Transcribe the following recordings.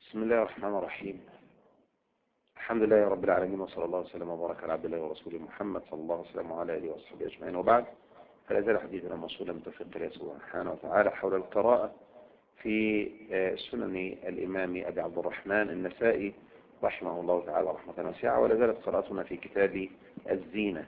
بسم الله الرحمن الرحيم. الحمد لله رب العالمين، وصلى الله وسلم وبارك على عبد الله ورسوله محمد صلى الله عليه وسلم وعلى اله وصحبه اجمعين، وبعد. فلا زال حديثنا موصولا بتوفيق الله سبحانه وتعالى حول القراءة في سنن الإمام أبي عبد الرحمن النسائي رحمه الله تعالى رحمة واسعة، ولا زالت قراءتنا في كتاب الزينة.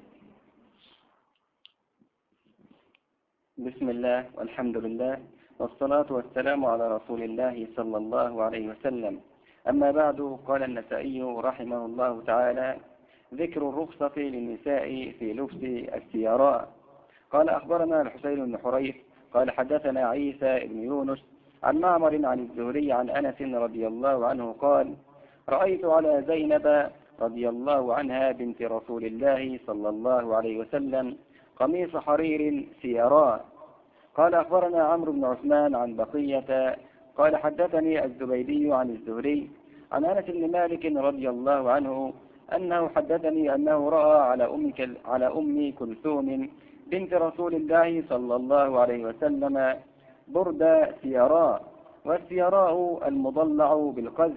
بسم الله والحمد لله والصلاة والسلام على رسول الله صلى الله عليه وسلم. أما بعد، قال النسائي رحمه الله تعالى: ذكر الرخصة للنساء في لبس السيراء. قال أخبرنا الحسين بن حريث قال حدثنا عيسى بن يونس عن معمر عن الزهري عن أنس رضي الله عنه قال: رأيت على زينب رضي الله عنها بنت رسول الله صلى الله عليه وسلم قميص حرير سيراء. قال أخبرنا عمرو بن عثمان عن بقية قال حدثني الزبيدي عن الزهري عن أنس بن مالك رضي الله عنه أنه حدثني أنه رأى على أم كلثوم بنت رسول الله صلى الله عليه وسلم برد سيراء، والسيراء المضلع بالقز.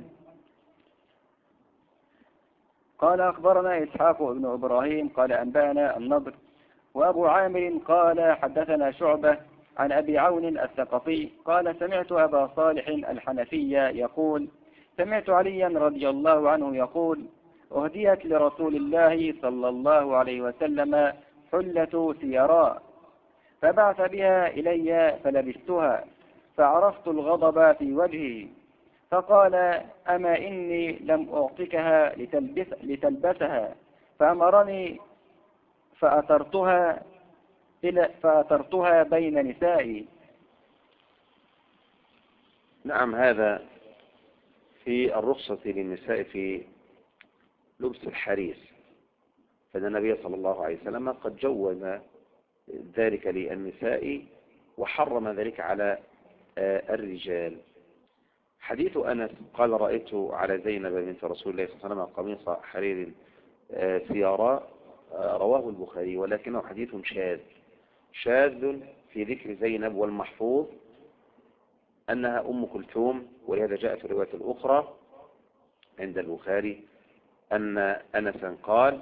قال أخبرنا إسحاق بن إبراهيم قال أنبأنا النضر وأبو عامر قال حدثنا شعبة عن أبي عون الثقفي قال سمعت أبا صالح الحنفي يقول: سمعت عليا رضي الله عنه يقول: أهديت لرسول الله صلى الله عليه وسلم حلة سيراء، فبعث بها إلي فلبستها، فعرفت الغضب في وجهه، فقال: أما إني لم أعطكها لتلبسها، فأمرني فأثرتها بين نسائي. نعم، هذا في الرخصة للنساء في لبس الحرير، فإن النبي صلى الله عليه وسلم قد جوز ذلك للنساء وحرم ذلك على الرجال. حديث أنس قال: رأيت على زينب بنت رسول الله صلى الله عليه وسلم قميص حرير سيراء، رواه البخاري، ولكنه حديث شاذ في ذكر زينب، والمحفوظ أنها أم كلثوم، ولهذا جاء في الرواية الأخرى عند البخاري أن أنسا قال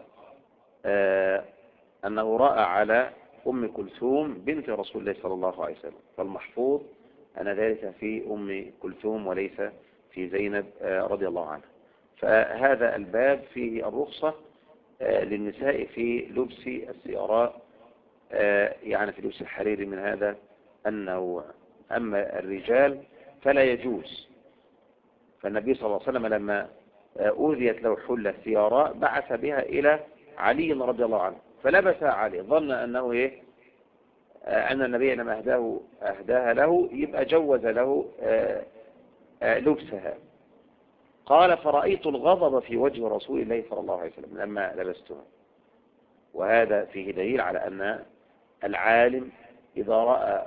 أنه رأى على أم كلثوم بنت رسول الله صلى الله عليه وسلم، فالمحفوظ أن ذلك في أم كلثوم وليس في زينب رضي الله عنها. فهذا الباب فيه الرخصة للنساء في لبس السيراء، يعني في لبس الحرير من هذا النوع. أما الرجال فلا يجوز، فالنبي صلى الله عليه وسلم لما أوذيت له حلة سيراء بعث بها إلى علي رضي الله عنه، فلبسها علي، ظن أنه أن النبي لما أهداها له يبقى جوز له لبسها. قال: فرأيت الغضب في وجه رسول الله صلى الله عليه وسلم لما لبستها. وهذا فيه دليل على أن العالم إذا رأى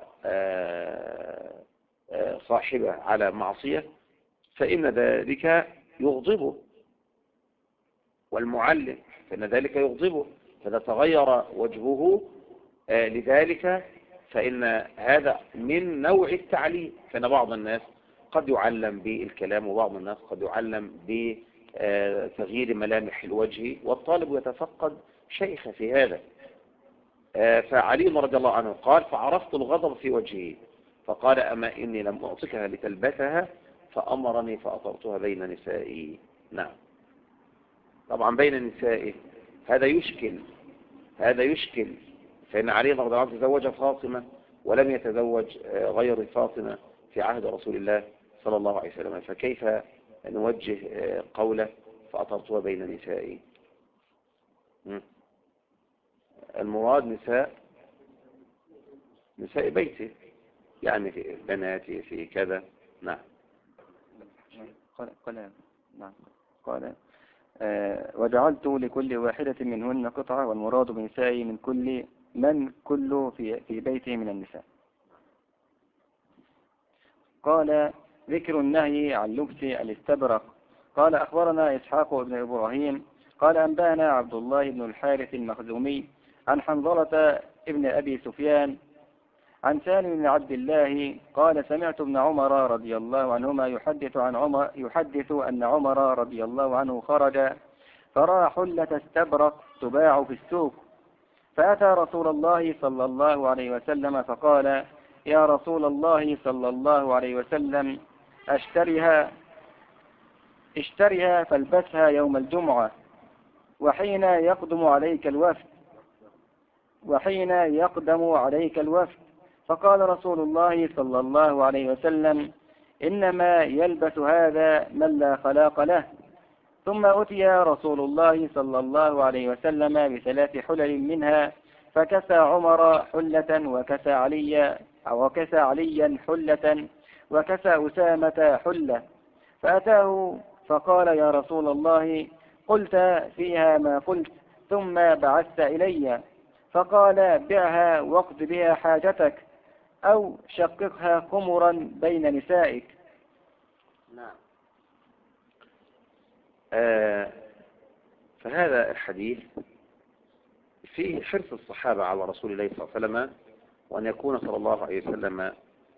صاحبه على معصية فإن ذلك يغضبه، والمعلم فإن ذلك يغضبه، فإذا تغير وجهه لذلك فإن هذا من نوع التعليم. فإن بعض الناس قد يعلم بالكلام، وبعض الناس قد يعلم بتغيير ملامح الوجه، والطالب يتفقد شيخ في هذا. فعلي رضي الله عنه قال: فعرفت الغضب في وجهه، فقال: أما إني لم أعطكها لتلبسها، فأمرني فأطرتها بين نسائي. نعم، طبعا بين نسائي هذا يشكل، فإن علي رضي الله عنه تزوج فاطمة ولم يتزوج غير فاطمة في عهد رسول الله صلى الله عليه وسلم، فكيف نوجه قوله فأطرتها بين نسائي؟ المراد نساء بيته، يعني في بناته في كذا. نعم. قال وجعلت لكل واحدة منهن قطعة، والمراد بنسائي من كل في بيته من النساء. قال: ذكر النهي عن لبس الاستبرق. قال أخبرنا إسحاق بن إبراهيم قال أنبأنا عبد الله بن الحارث المخزومي عن حنظلة ابن أبي سفيان عن سالم بن عبد الله قال سمعت ابن عمر رضي الله عنهما يحدث أن عمر رضي الله عنه خرج فرأى حلة استبرق تباع في السوق، فأتى رسول الله صلى الله عليه وسلم فقال: يا رسول الله صلى الله عليه وسلم، اشترها فالبسها يوم الجمعة وحين يقدم عليك الوفد. فقال رسول الله صلى الله عليه وسلم: إنما يلبس هذا من لا خلاق له. ثم أتي رسول الله صلى الله عليه وسلم ب3 حلل منها، فكسى عمر حلة وكسى عليا حلة وكسى أسامة حلة. فأتاه فقال: يا رسول الله، قلت فيها ما قلت ثم بعثت إلي. فقال: بعها واقض بها حاجتك، أو شققها خمرا بين نسائك. نعم. فهذا الحديث فيه حرص الصحابة على رسول الله صلى الله عليه وسلم، وأن يكون صلى الله عليه وسلم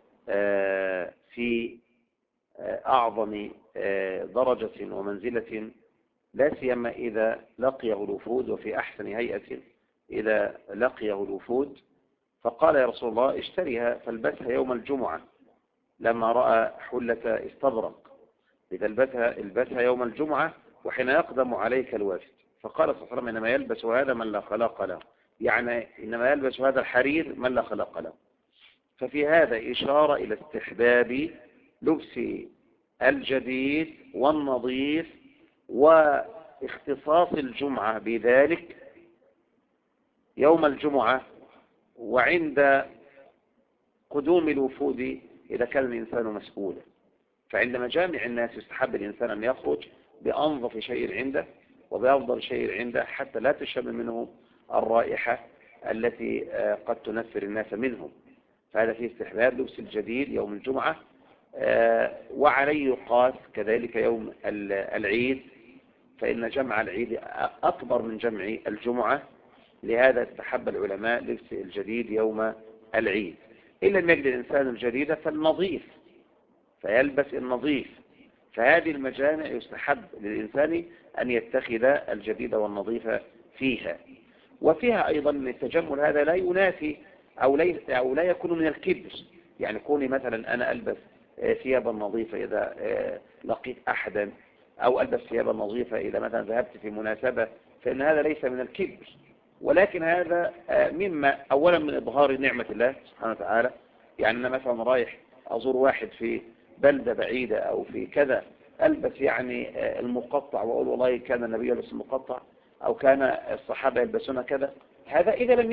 في أعظم درجة ومنزلة، لا سيما إذا لقيه الوفود، وفي أحسن هيئة إذا لقيه الوفود. فقال: يا رسول الله، اشتريها فالبسها يوم الجمعة، لما رأى حلة استبرق، إذا البسها يوم الجمعة وحين يقدم عليك الوفد. فقال صلى الله عليه وسلم: إنما يلبس هذا من لا خلاق له، يعني إنما يلبس هذا الحرير من لا خلاق له. ففي هذا إشارة إلى استحباب لبس الجديد والنظيف، واختصاص الجمعة بذلك يوم الجمعة وعند قدوم الوفود إذا كان الإنسان مسؤولا. فعند مجامع الناس يستحب الإنسان أن يخرج بأنظف شيء عنده وبأفضل شيء عنده، حتى لا تشم منه الرائحة التي قد تنفر الناس منهم. فهذا فيه استحباب لبس الجديد يوم الجمعة، وعليه يقاس كذلك يوم العيد، فإن جمع العيد أكبر من جمع الجمعة. لهذا استحب العلماء لبس الجديد يوم العيد. إن لم يجد الإنسان الجديد فالنظيف، فيلبس النظيف. فهذه المجامع يستحب للإنسان أن يتخذ الجديد والنظيف فيها. وفيها أيضا التجمل هذا لا ينافي أو لا يكون من الكبر. يعني كوني مثلا أنا ألبس ثيابا نظيفة إذا لقيت أحدا، أو ألبس ثيابا نظيفة إذا مثلا ذهبت في مناسبة، فإن هذا ليس من الكبر، ولكن هذا مما أولا من إظهار نعمة الله سبحانه وتعالى. يعني أنا مثلا رايح أزور واحد في بلدة بعيدة أو في كذا، ألبس يعني المقطع وأقول والله كان النبي يلبس المقطع أو كان الصحابة يلبسون كذا. هذا إذا لم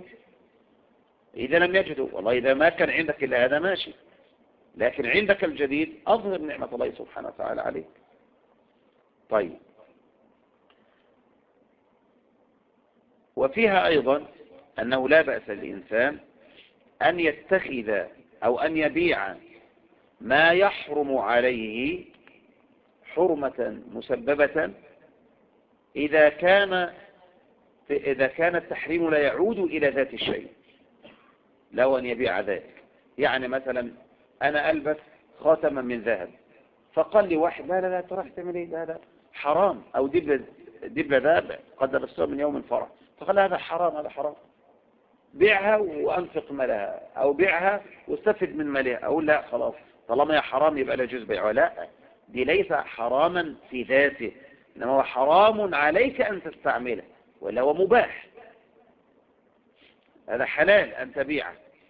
يجدوا والله إذا ما كان عندك إلا هذا ماشي، لكن عندك الجديد أظهر نعمة الله سبحانه وتعالى عليك. طيب، وفيها أيضا أنه لا بأس للإنسان أن يتخذ أو أن يبيع ما يحرم عليه حرمة مسببة إذا كان التحريم لا يعود إلى ذات الشيء، له أن يبيع ذلك. يعني مثلا أنا ألبس خاتما من ذهب، فقال لي واحد: لا لا لا تروح تعمل ايه، هذا حرام، أو دبلة ذهب قد لبستها من يوم الفرح، فقال: هذا حرام، هذا حرام، بيعها وأنفق مالها، أو بيعها واستفد من مالها. أقول: لا خلاص، طالما هي حرام يبقى لا يجوز بيعها. لا، دي ليس حراما في ذاته، إنما هو حرام عليك أن تستعمله، ولا هو مباح. هذا حلال أن تبيعه.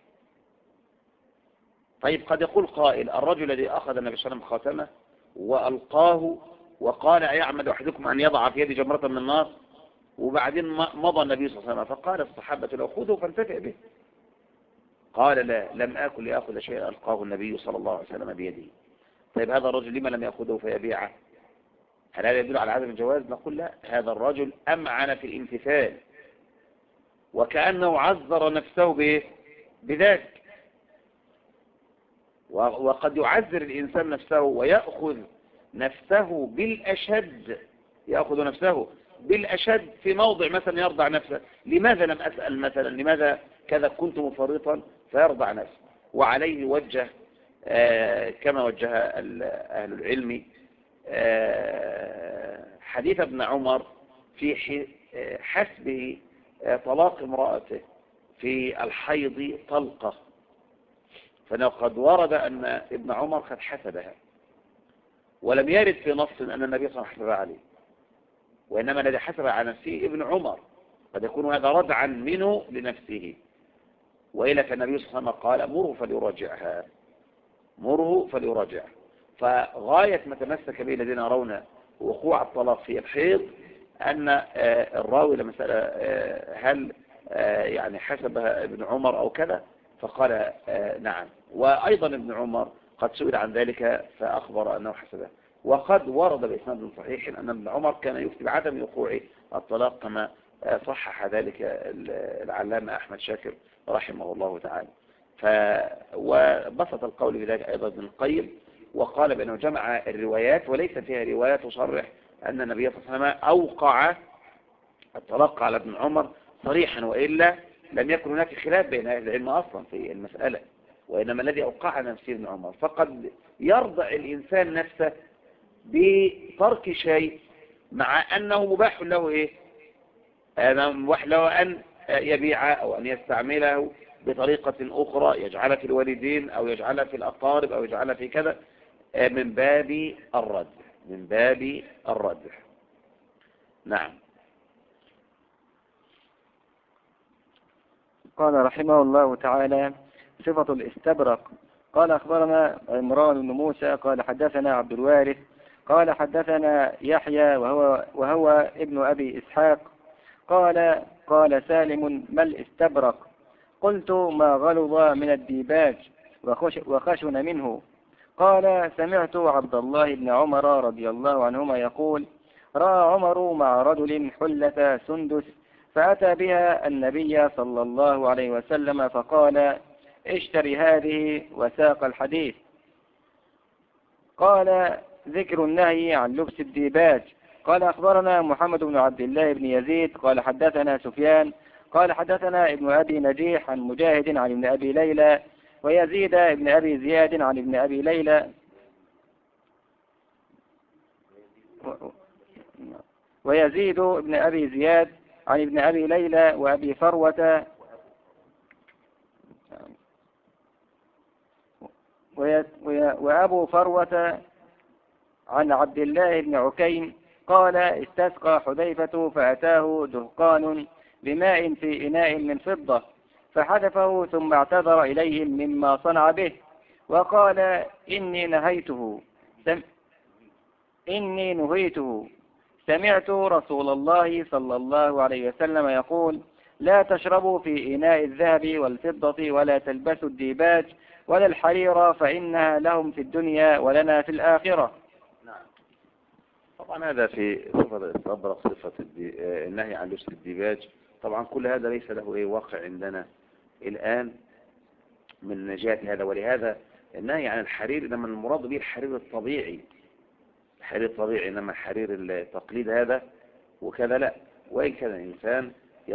طيب، قد يقول قائل: الرجل الذي أخذ النبي صلى الله عليه وسلم خاتمه وألقاه وقال: أيعمد أحدكم أن يضع في يدي جمرة من النار؟ وبعدين مضى النبي صلى الله عليه وسلم فقال الصحابة له: خذوا فانتفع به. قال: لا، لم آكل لأخذ شيئا ألقاه النبي صلى الله عليه وسلم بيده. طيب، هذا الرجل لما لم يأخذه فيبيعه؟ هل هذا يدل على عدم الجواز؟ نقول: لا، هذا الرجل أمعن في الامتثال، وكأنه عذر نفسه بذلك. وقد يعذر الإنسان نفسه ويأخذ نفسه بالأشد في موضع مثلا يرضع نفسه. لماذا لم أسأل مثلا؟ لماذا كذا كنت مفرطا فيرضع نفسه. وعليه وجه كما وجه أهل العلم حديث ابن عمر في حسبه طلاق امرأته في الحيض طلقة، فإنه قد ورد أن ابن عمر قد حسبها، ولم يرد في نص أن النبي صلى الله عليه وسلم عليه، وإنما الذي حسب على نفسه ابن عمر، قد يكون هذا ردعا منه لنفسه، وإلا فالنبي صلى الله عليه وسلم قال مره فليراجعها، مره فليراجعها. فغاية ما تمسك به الذين يرون وقوع الطلاق في الحيض أن الراوي لما سأل هل يعني حسبها ابن عمر أو كذا، فقال نعم. وأيضا ابن عمر قد سئل عن ذلك فأخبر أنه حسبها. وقد ورد بإسناد صحيح أن ابن عمر كان يفتي بعدم وقوع الطلاق كما صحح ذلك العلامة أحمد شاكر رحمه الله تعالى. وبسط القول بذلك أيضا ابن القيم، وقال بأنه جمع الروايات وليس فيها روايات تصرح أن النبي صلى الله عليه وسلم أوقع الطلاق على ابن عمر صريحا، وإلا لم يكن هناك خلاف بين أهل العلم أصلا في المسألة، وإنما الذي أوقع نفسه ابن عمر. فقد يرضع الإنسان نفسه بترك شيء مع أنه مباح له مباح له أن يبيع أو أن يستعمله بطريقة أخرى، يجعلها في الوالدين أو يجعلها في الأقارب أو يجعلها في كذا، من باب الرد، من باب الرد. نعم. قال رحمه الله تعالى: صفة الاستبرق. قال أخبرنا عمران بن موسى قال حدثنا عبد الوارث قال حدثنا يحيى وهو ابن أبي إسحاق قال سالم: ما الاستبرق؟ قلت: ما غلظ من الديباج وخشن منه. قال: سمعت عبد الله بن عمر رضي الله عنهما يقول: رأى عمر مع رجل حلة سندس فأتى بها النبي صلى الله عليه وسلم فقال: اشتري هذه، وساق الحديث. قال: ذكر النهي عن لبس الديباج. قال أخبرنا محمد بن عبد الله بن يزيد قال حدثنا سفيان قال حدثنا ابن أبي نجيح عن مجاهد عن ابن أبي ليلى ويزيد ابن أبي زياد عن ابن أبي ليلى ويزيد ابن أبي زياد عن ابن أبي ليلى وأبي فروة وأبو فروة عن عبد الله بن عكيم قال: استسقى حذيفة فأتاه دهقان بماء في إناء من فضة فحدفه ثم اعتذر إليهم مما صنع به وقال: إني نهيته. سمعت رسول الله صلى الله عليه وسلم يقول: لا تشربوا في إناء الذهب والفضة ولا تلبسوا الديباج ولا الحرير فإنها لهم في الدنيا ولنا في الآخرة. نعم. طبعا هذا في صفة الاستبرق، صفة النهي عن لبس الديباج. طبعا كل هذا ليس له واقع عندنا الآن من نجاة هذا، ولهذا النهي عن الحرير إنما المراد به الحرير الطبيعي، الحرير الطبيعي، إنما حرير التقليد هذا وكذا لا. وإن كان الإنسان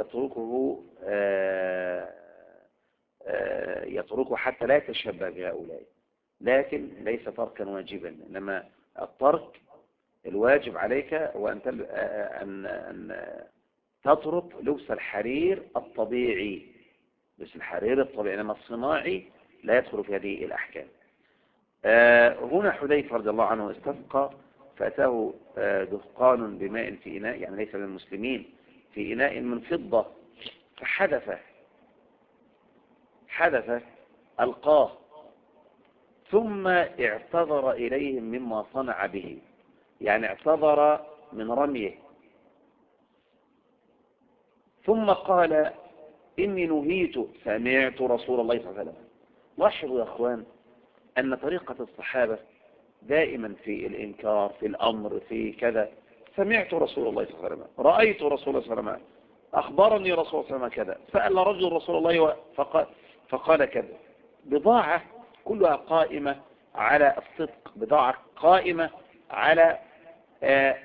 يتركه حتى لا يتشبه بهؤلاء، لكن ليس تركا واجبا، إنما الترك الواجب عليك هو أن تترك لبس الحرير الطبيعي، لبس الحرير الطبيعي، إنما الصناعي لا يدخل في هذه الأحكام. هنا حذيفة رضي الله عنه استسقى فأتاه دهقان بماء في إناء، يعني ليس للمسلمين، في إناء من فضة فحدث ألقاه ثم اعتذر إليهم مما صنع به، يعني اعتذر من رميه، ثم قال: إني نهيت. سمعت رسول الله صلى الله عليه وسلم. لاحظوا يا أخوان أن طريقة الصحابة دائما في الإنكار، في الأمر، في كذا: سمعت رسول الله صلى الله عليه وسلم، رأيت رسول الله صلى الله عليه وسلم، أخبرني رسول الله صلى الله عليه وسلم كذا، سأل رجل رسول الله فقال كذا. بضاعة كلها قائمة على الصدق، بضاعة قائمة على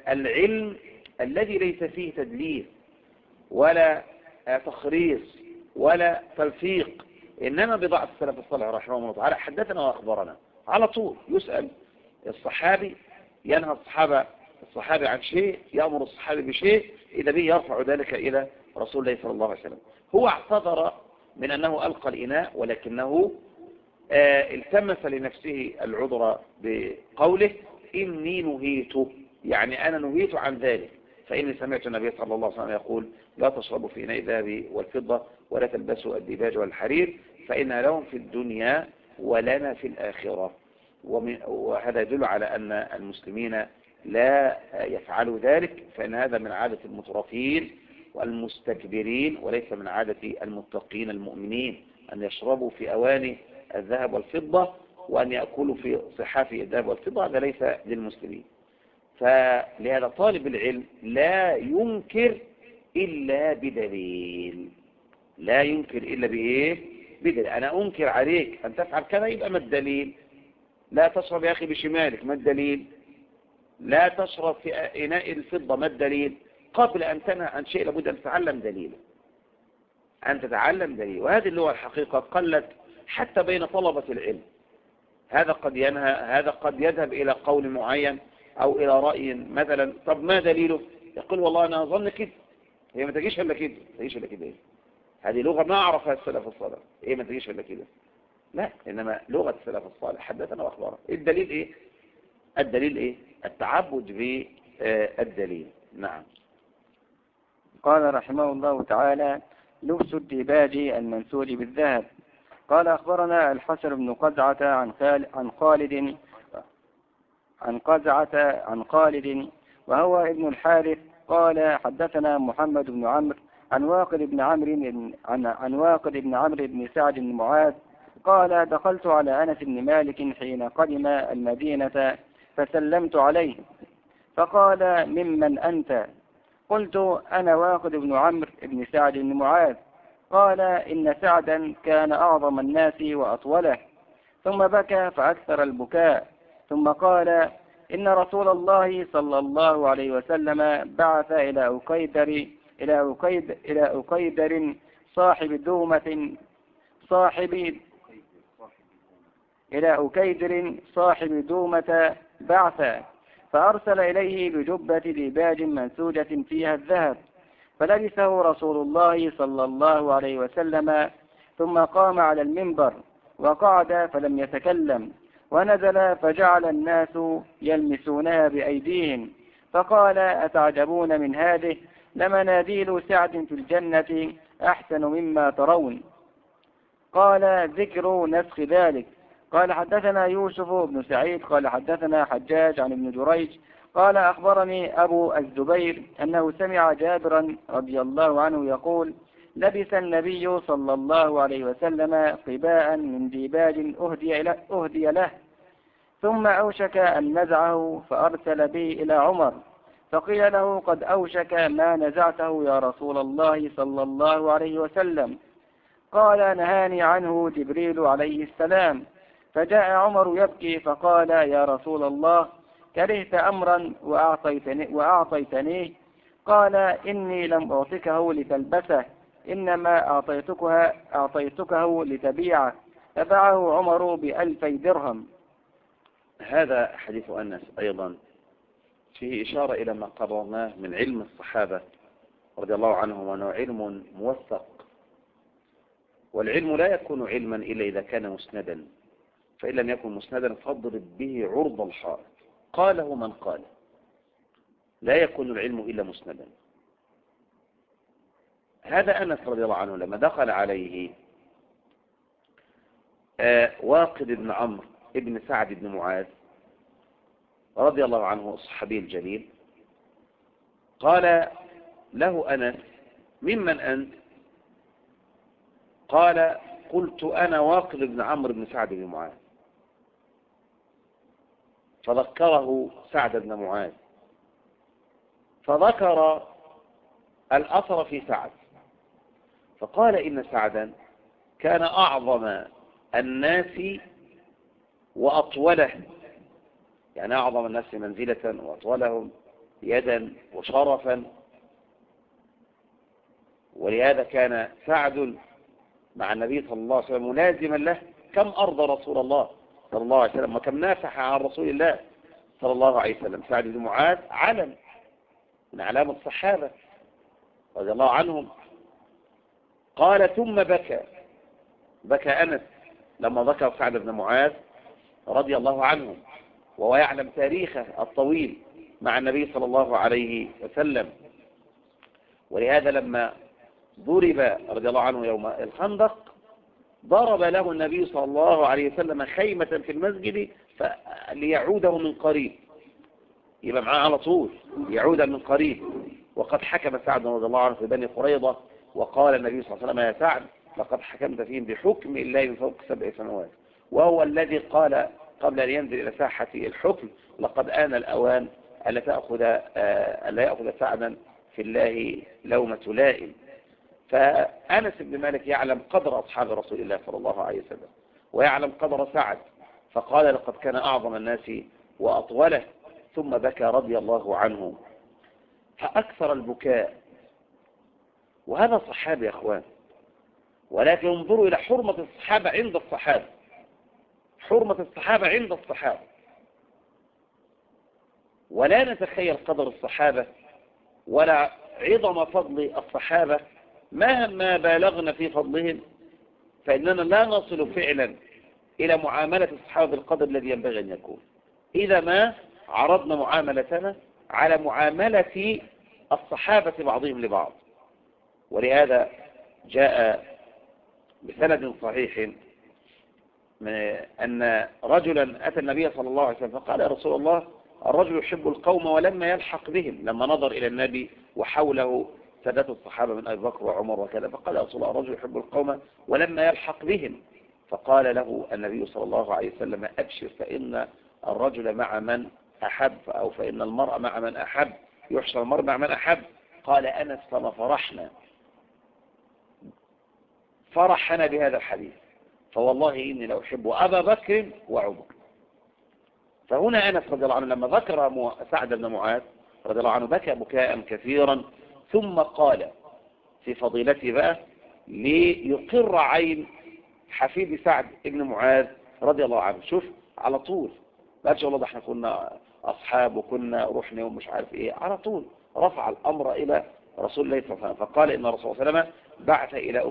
العلم الذي ليس فيه تدليس ولا تخريص ولا تلفيق، إنما بضاعة السلف الصالح رحمه الله تعالى حدثنا وأخبرنا على طول. يسأل الصحابي، ينهى الصحابي عن شيء، يأمر الصحابي بشيء، إذا به يرفع ذلك إلى رسول الله صلى الله عليه وسلم. هو اعتذر من أنه ألقى الإناء، ولكنه التمس لنفسه العذر بقوله إني نهيت، يعني أنا نهيت عن ذلك، فإني سمعت النبي صلى الله عليه وسلم يقول لا تشربوا في إناء الذهب والفضة ولا تلبسوا الديباج والحرير فإن لهم في الدنيا ولنا في الآخرة. وهذا يدل على أن المسلمين لا يفعلوا ذلك، فإن هذا من عادة المترفين والمستكبرين، وليس من عادة المتقين المؤمنين أن يشربوا في أواني الذهب والفضة وأن يأكلوا في صحاف الذهب والفضة، هذا ليس للمسلمين. فلهذا طالب العلم لا ينكر إلا بدليل، لا ينكر إلا بإيه؟ بدليل. أنا أنكر عليك أن تفعل كذا، يبقى ما الدليل؟ لا تشرب يا أخي بشمالك، ما الدليل؟ لا تشرب في إناء الفضة، ما الدليل؟ قبل أن تنهى عن شيء لابد أن تتعلم دليله، أن تتعلم دليل. وهذه اللغة الحقيقة قلت حتى بين طلبة العلم. هذا قد ينهى، هذا قد يذهب إلى قول معين أو إلى رأي مثلا، طب ما دليله؟ يقول والله أنا أظن كده، هي ما تجيش إلا كده، تجيش إلا كده. هذه لغة ما عرفها السلف الصالح، إيه ما تجيش إلا كده؟ لا، إنما لغة السلف الصالح حدثنا وأخبرنا. الدليل إيه؟ الدليل إيه؟ التعبد بالدليل. نعم. قال رحمه الله تعالى: لبس الديباج المنسول بالذهب. قال أخبرنا الحسن بن قزعة عن خالد وهو ابن الحارث قال حدثنا محمد بن عمرو عن واقد بن عمرو بن سعد بن معاذ قال: دخلت على أنس بن مالك حين قدم المدينة فسلمت عليه فقال: ممن أنت؟ قلت: أنا واقد بن عمرو بن سعد بن معاذ. قال: إن سعدا كان أعظم الناس وأطوله. ثم بكى فأكثر البكاء، ثم قال: إن رسول الله صلى الله عليه وسلم بعث إلى أكيدر صاحب دومة بعثا، فأرسل إليه بجبة ديباج منسوجة فيها الذهب، فلبسه رسول الله صلى الله عليه وسلم، ثم قام على المنبر وقعد فلم يتكلم، ونزل فجعل الناس يلمسونها بأيديهم، فقال: أتعجبون من هذه؟ لمناديل سعد في الجنة أحسن مما ترون. قال: ذكر نسخ ذلك. قال: حدثنا يوسف بن سعيد قال حدثنا حجاج عن ابن جريج قال: أخبرني أبو الزبير أنه سمع جابرا رضي الله عنه يقول: لبس النبي صلى الله عليه وسلم قباء من ديباج أهدي له، ثم أوشك أن نزعه فأرسل به إلى عمر، فقيل له: قد أوشك ما نزعته يا رسول الله صلى الله عليه وسلم. قال: نهاني عنه جبريل عليه السلام. فجاء عمر يبكي فقال: يا رسول الله، كرهت أمرا وأعطيتنيه. قال: إني لم أعطكه لتلبسه، إنما أعطيتكه لتبيعه. فباعه عمر ب2000 درهم. هذا حديث أنس أيضا فيه إشارة إلى ما قررناه من علم الصحابة رضي الله عنهم، وأنه علم موثق، والعلم لا يكون علما إلا إذا كان مسندا، فإن لم يكن مسندا فاضرب به عرض الحائط. قاله من قال، لا يكون العلم إلا مسندا. هذا أنس رضي الله عنه لما دخل عليه واقد بن عمرو ابن سعد بن معاذ رضي الله عنه الصحابي الجليل، قال له أنس: ممن أنت؟ قال: قلت: أنا واقد بن عمرو بن سعد بن معاذ. فذكره سعد بن معاذ، فذكر الأثر في سعد، فقال: إن سعدا كان أعظم الناس وأطوله، يعني أعظم الناس منزلة وأطولهم يدا وشرفا، ولهذا كان سعد مع النبي صلى الله عليه وسلم ملازما له، كم أرضى رسول الله صلى الله عليه وسلم وكم نافح عن رسول الله صلى الله عليه وسلم. سعد بن معاذ علم من أعلام الصحابة رضي الله عنهم. قال ثم بكى أنس لما ذكر سعد بن معاذ رضي الله عنه، وهو يعلم تاريخه الطويل مع النبي صلى الله عليه وسلم. ولهذا لما ضرب رضي الله عنه يوم الخندق ضرب له النبي صلى الله عليه وسلم خيمة في المسجد ليعوده من قريب، يبقى معاه على طول يعود من قريب. وقد حكم سعد رضي الله عنه في بني قريظة، وقال النبي صلى الله عليه وسلم يا سعد لقد حكمت فيهم بحكم الله من فوق 7 سنوات، وهو الذي قال قبل أن ينزل إلى ساحة الحكم لقد آن الأوان ألا يأخذ سعدا في الله لومة لائم. فأنس بن مالك يعلم قدر أصحاب رسول الله صلى الله عليه وسلم ويعلم قدر سعد، فقال لقد كان أعظم الناس وأطوله، ثم بكى رضي الله عنه فأكثر البكاء. وهذا صحابي يا أخوان، ولكن انظروا إلى حرمة الصحابة عند الصحابة، حرمة الصحابة عند الصحابة، ولا نتخيل قدر الصحابة ولا عظم فضل الصحابة. مهما بالغنا في فضلهم فإننا لا نصل فعلا إلى معاملة الصحابة بالقدر الذي ينبغي أن يكون إذا ما عرضنا معاملتنا على معاملة الصحابة بعضهم لبعض. ولهذا جاء بسند صحيح أن رجلا أتى النبي صلى الله عليه وسلم فقال يا رسول الله الرجل يحب القوم ولما يلحق بهم، لما نظر إلى النبي وحوله سادات الصحابة من أبي بكر وعمر وكذا، فقال يا رسول الله الرجل يحب القوم ولما يلحق بهم، فقال له النبي صلى الله عليه وسلم أبشر فإن الرجل مع من أحب، أو فإن المرء مع من أحب، يحشر المرء مع من أحب. قال أنس فما فرحنا بهذا الحديث، فوالله إني لو أحب أبا بكر وعمر. فهنا أنس رضي الله عنه لما ذكر سعد بن معاذ رضي الله عنه بكى بكاء كثيرا، ثم قال في فضيلته بقى ليقر عين حفيد سعد بن معاذ رضي الله عنه. شوف على طول ما قالش والله ده احنا كنا أصحاب وكنا رحنا ومش عارف إيه، على طول رفع الأمر إلى رسول الله صلى الله عليه وسلم. فقال إن الرسول صلى الله عليه وسلم بعث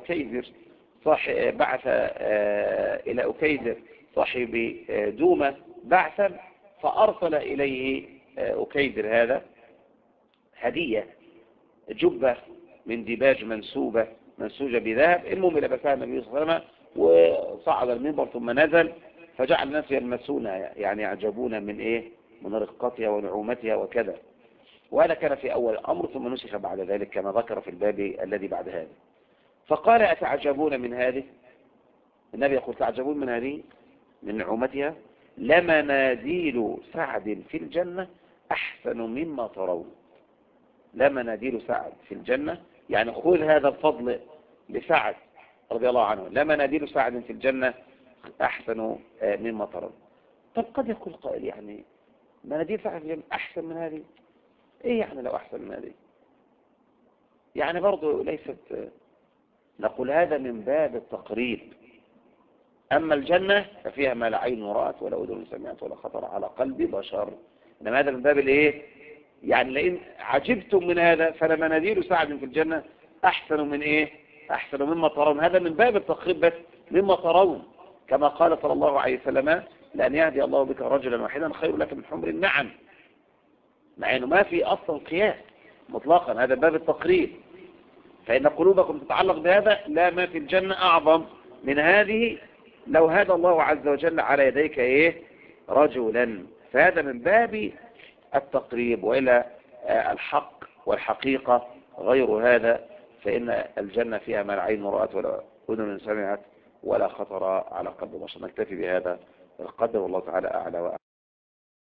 إلى أكيدر صاحب دومة بعثا، فأرسل إليه أكيدر هذا هدية جبة من ديباج منسوجة بذهب. المهم لبسها النبي صلى الله عليه وسلم وصعد المنبر ثم نزل، فجعل الناس يلمسونها يعني يعجبون من رقتها ونعومتها وكذا. وهذا كان في أول الأمر، ثم نسخ بعد ذلك كما ذكر في الباب الذي بعد هذا. فقال أتعجبون من هذه؟ النبي يقول تعجبون من هذه من نعومتها؟ لمناديل سعد في الجنة أحسن مما ترون. لمناديل سعد في الجنة، يعني خذ هذا الفضل لسعد رضي الله عنه، لمناديل سعد في الجنة أحسن مما ترون. طب قد يقول قائل يعني مناديل سعد في الجنة أحسن من هذه؟ إيه يعني لو أحسن من هذه؟ يعني برضو ليست، نقول هذا من باب التقريب. أما الجنة ففيها ما لا عين رأت ولا أذن سمعت ولا خطر على قلب بشر. إنما هذا من باب الإيه؟ يعني لئن عجبتم من هذا فلمناديل سعد في الجنة أحسن من إيه؟ أحسن مما ترون. هذا من باب التقريب بس مما ترون، كما قال صلى الله عليه وسلم لأن يهدي الله بك رجلا واحدا خير لك من حمر النعم، مع أنه ما في أصلا قياس مطلقا، هذا باب التقريب. فإن قلوبكم تتعلق بهذا، لا ما في الجنة أعظم من هذه لو هدى الله عز وجل على يديك رجلا. فهذا من باب التقريب، وإلى الحق والحقيقة غير هذا، فإن الجنة فيها ما لا عين رأت ولا أذن سمعت ولا خطر على قلب بشر. نكتفي بهذا القدر والله تعالى أعلى وأعلى.